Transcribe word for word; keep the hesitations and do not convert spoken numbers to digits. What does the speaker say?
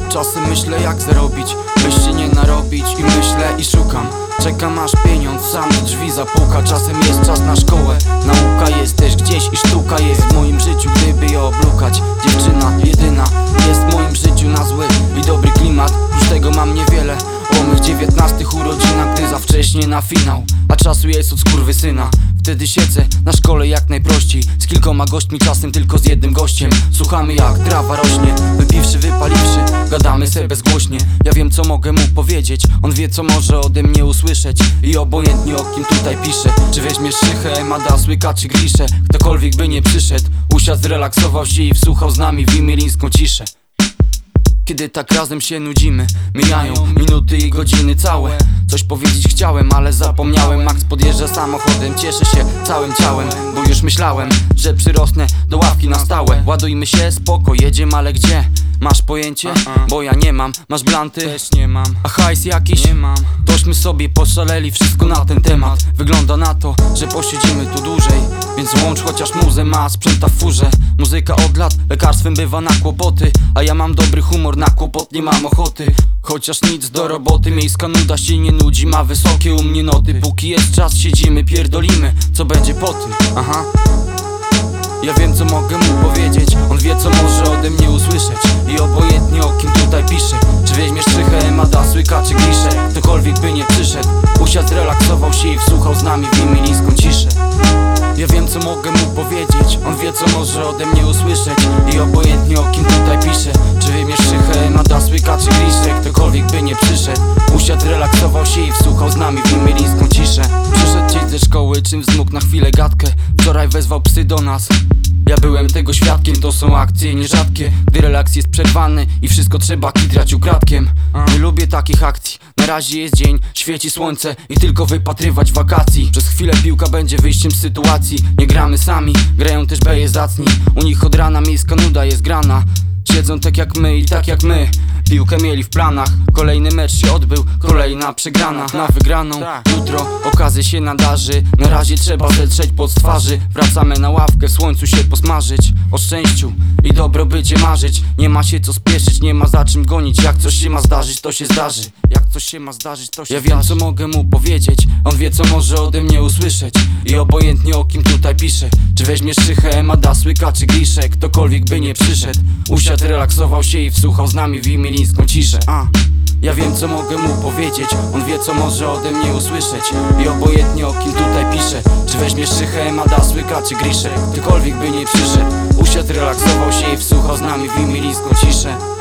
Czasem myślę jak zarobić, by się nie narobić. I myślę i szukam, czekam aż pieniądz sam do drzwi zapuka. Czasem jest czas na szkołę, nauka jest też gdzieś i sztuka jest w moim życiu, gdyby je oblukać. Dziewczyna jedyna jest w moim życiu na zły i dobry klimat. Już tego mam niewiele o mych dziewiętnastych urodzinach, gdy za wcześnie na finał, a czasu jest od skurwysyna. Wtedy siedzę na szkole jak najprościej, z kilkoma gośćmi, czasem tylko z jednym gościem. Słuchamy jak trawa rośnie, wypiwszy, wypaliwszy, gadamy se bezgłośnie. Ja wiem co mogę mu powiedzieć, on wie co może ode mnie usłyszeć. I obojętnie o kim tutaj piszę, czy weźmiesz szychę, Mada, Słyka czy Griszę, ktokolwiek by nie przyszedł, usiadł, zrelaksował się i wsłuchał z nami w imielińską ciszę. Kiedy tak razem się nudzimy, mijają minuty i godziny całe. Coś powiedzieć chciałem, ale zapomniałem. Max podjeżdża samochodem, cieszę się całym ciałem, bo już myślałem, że przyrosnę do ławki na stałe. Ładujmy się, spoko, jedziemy, ale gdzie? Masz pojęcie? Bo ja nie mam. Masz blanty? Też nie mam. A hajs jakiś? Nie mam. Tośmy sobie poszaleli, wszystko na ten temat. Wygląda na to, że posiedzimy tu dłużej, więc włącz chociaż muzę, ma sprzęta w furze. Muzyka od lat lekarstwem bywa na kłopoty, a ja mam dobry humor, na kłopot nie mam ochoty. Chociaż nic do roboty, miejska nuda się nie nudzi, ma wysokie u mnie noty. Póki jest czas, siedzimy, pierdolimy, co będzie po tym. Aha. Ja wiem co mogę mu powiedzieć, on wie co może ode mnie usłyszeć. I obojętnie o kim tutaj piszę, czy weźmiesz szychę, Mada, Słyka czy Griszę, ktokolwiek by nie przyszedł, usiadł, zrelaksował się i wsłuchał z nami w imielińską ciszę. Ja wiem co mogę mu powiedzieć, on wie co może ode mnie usłyszeć. I obojętnie o kim tutaj piszę, czy weźmiesz szychę, Mada, Słyka czy Griszę, ktokolwiek by nie przyszedł, usiadł, relaksował się i wsłuchał z nami w imielińską ciszę. Przyszedł dziś ze szkoły, czym wzmógł na chwilę gadkę. Wczoraj wezwał psy do nas, ja byłem tego świadkiem. To są akcje nierzadkie, gdy relaks jest przerwany i wszystko trzeba kitrać ukradkiem. Nie lubię takich akcji, na razie jest dzień, świeci słońce i tylko wypatrywać wakacji. Przez chwilę piłka będzie wyjściem z sytuacji, nie gramy sami, grają też beje zacni. U nich od rana miejska nuda jest grana, siedzą tak jak my i tak jak my. Piłkę mieli w planach, kolejny mecz się odbył, kolejna przegrana na wygraną. Jutro okazja się nadarzy, na razie trzeba zetrzeć pod twarzy. Wracamy na ławkę, w słońcu się posmażyć, o szczęściu i dobrobycie marzyć. Nie ma się co spieszyć, nie ma za czym gonić. Jak coś się ma zdarzyć, to się zdarzy. Jak coś się ma zdarzyć, to się Ja wiem co mogę mu powiedzieć, on wie co może ode mnie usłyszeć. I obojętnie o kim tutaj piszę, czy weźmiesz szychę, Mada, Słyka czy Griszę, ktokolwiek by nie przyszedł, usiadł, relaksował się i wsłuchał z nami w imielińską ciszę. A. Ja wiem co mogę mu powiedzieć, on wie co może ode mnie usłyszeć. I obojętnie o kim tutaj piszę, czy weźmiesz szychę, Mada, Słyka czy Griszę, ktokolwiek by nie przyszedł, usiadł, relaksował się i wsłuchał z nami w imielińską ciszę.